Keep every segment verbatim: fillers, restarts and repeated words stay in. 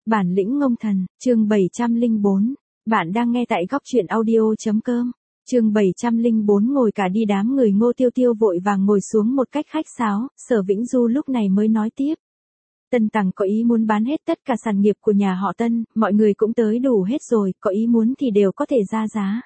Bản lĩnh ngông thần, chương bảy trăm lẻ bốn. Bạn đang nghe tại góc truyện audio.com. Chương bảy trăm lẻ bốn ngồi cả đi đám người Ngô Tiêu Tiêu vội vàng ngồi xuống một cách khách sáo, Sở Vĩnh Du lúc này mới nói tiếp. Tân Tằng có ý muốn bán hết tất cả sản nghiệp của nhà họ Tân, mọi người cũng tới đủ hết rồi, có ý muốn thì đều có thể ra giá.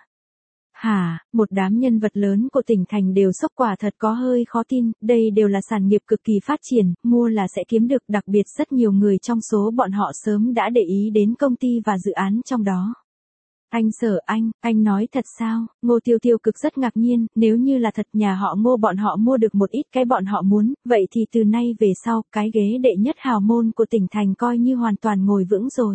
Hả, một đám nhân vật lớn của tỉnh thành đều sốc, quả thật có hơi khó tin, đây đều là sản nghiệp cực kỳ phát triển, mua là sẽ kiếm được, đặc biệt rất nhiều người trong số bọn họ sớm đã để ý đến công ty và dự án trong đó. Anh Sở anh, anh nói thật sao? Ngô Tiêu Tiêu cực rất ngạc nhiên, nếu như là thật nhà họ Ngô bọn họ mua được một ít cái bọn họ muốn, vậy thì từ nay về sau, cái ghế đệ nhất hào môn của tỉnh thành coi như hoàn toàn ngồi vững rồi.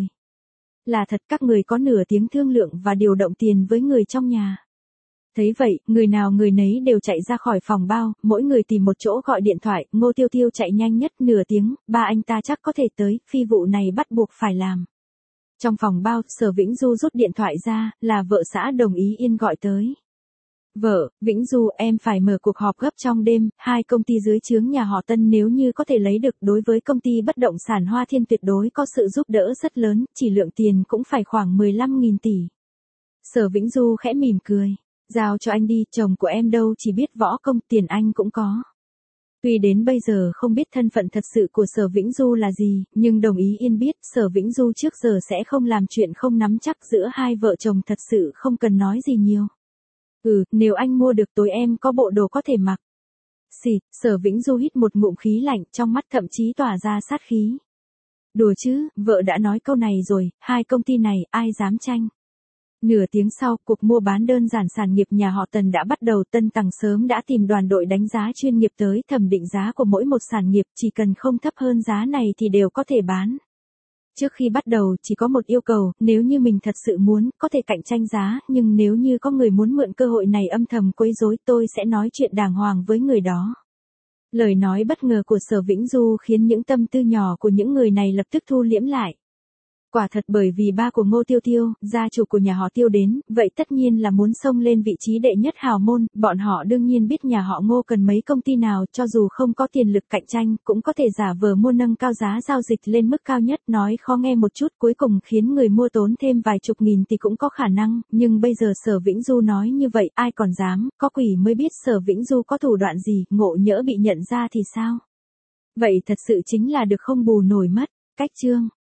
Là thật, các người có nửa tiếng thương lượng và điều động tiền với người trong nhà. Thấy vậy, người nào người nấy đều chạy ra khỏi phòng bao, mỗi người tìm một chỗ gọi điện thoại, Ngô Tiêu Tiêu chạy nhanh nhất nửa tiếng, ba anh ta chắc có thể tới, phi vụ này bắt buộc phải làm. Trong phòng bao, Sở Vĩnh Du rút điện thoại ra, là vợ xã Đồng Ý Yên gọi tới. Vợ, Vĩnh Du, em phải mở cuộc họp gấp trong đêm, hai công ty dưới trướng nhà họ Tân nếu như có thể lấy được, đối với công ty bất động sản Hoa Thiên tuyệt đối có sự giúp đỡ rất lớn, chỉ lượng tiền cũng phải khoảng mười lăm nghìn tỷ. Sở Vĩnh Du khẽ mỉm cười. Giao cho anh đi, chồng của em đâu chỉ biết võ công, tiền anh cũng có. Tuy đến bây giờ không biết thân phận thật sự của Sở Vĩnh Du là gì, nhưng Đồng Ý Yên biết Sở Vĩnh Du trước giờ sẽ không làm chuyện không nắm chắc, giữa hai vợ chồng thật sự không cần nói gì nhiều. Ừ, nếu anh mua được tối em có bộ đồ có thể mặc. Xịt, Sở Vĩnh Du hít một ngụm khí lạnh, trong mắt thậm chí tỏa ra sát khí. Đùa chứ, vợ đã nói câu này rồi, hai công ty này ai dám tranh. Nửa tiếng sau, cuộc mua bán đơn giản sản nghiệp nhà họ Tần đã bắt đầu. Tân Tằng sớm đã tìm đoàn đội đánh giá chuyên nghiệp tới thẩm định giá của mỗi một sản nghiệp, chỉ cần không thấp hơn giá này thì đều có thể bán. Trước khi bắt đầu chỉ có một yêu cầu, nếu như mình thật sự muốn, có thể cạnh tranh giá, nhưng nếu như có người muốn mượn cơ hội này âm thầm quấy rối, tôi sẽ nói chuyện đàng hoàng với người đó. Lời nói bất ngờ của Sở Vĩnh Du khiến những tâm tư nhỏ của những người này lập tức thu liễm lại. Quả thật, bởi vì ba của Ngô Tiêu Tiêu, gia chủ của nhà họ Tiêu đến, vậy tất nhiên là muốn xông lên vị trí đệ nhất hào môn, bọn họ đương nhiên biết nhà họ Ngô cần mấy công ty nào, cho dù không có tiền lực cạnh tranh, cũng có thể giả vờ mua nâng cao giá giao dịch lên mức cao nhất, nói khó nghe một chút cuối cùng khiến người mua tốn thêm vài chục nghìn thì cũng có khả năng, nhưng bây giờ Sở Vĩnh Du nói như vậy, ai còn dám, có quỷ mới biết Sở Vĩnh Du có thủ đoạn gì, ngộ nhỡ bị nhận ra thì sao? Vậy thật sự chính là được không bù nổi mất. Cách chương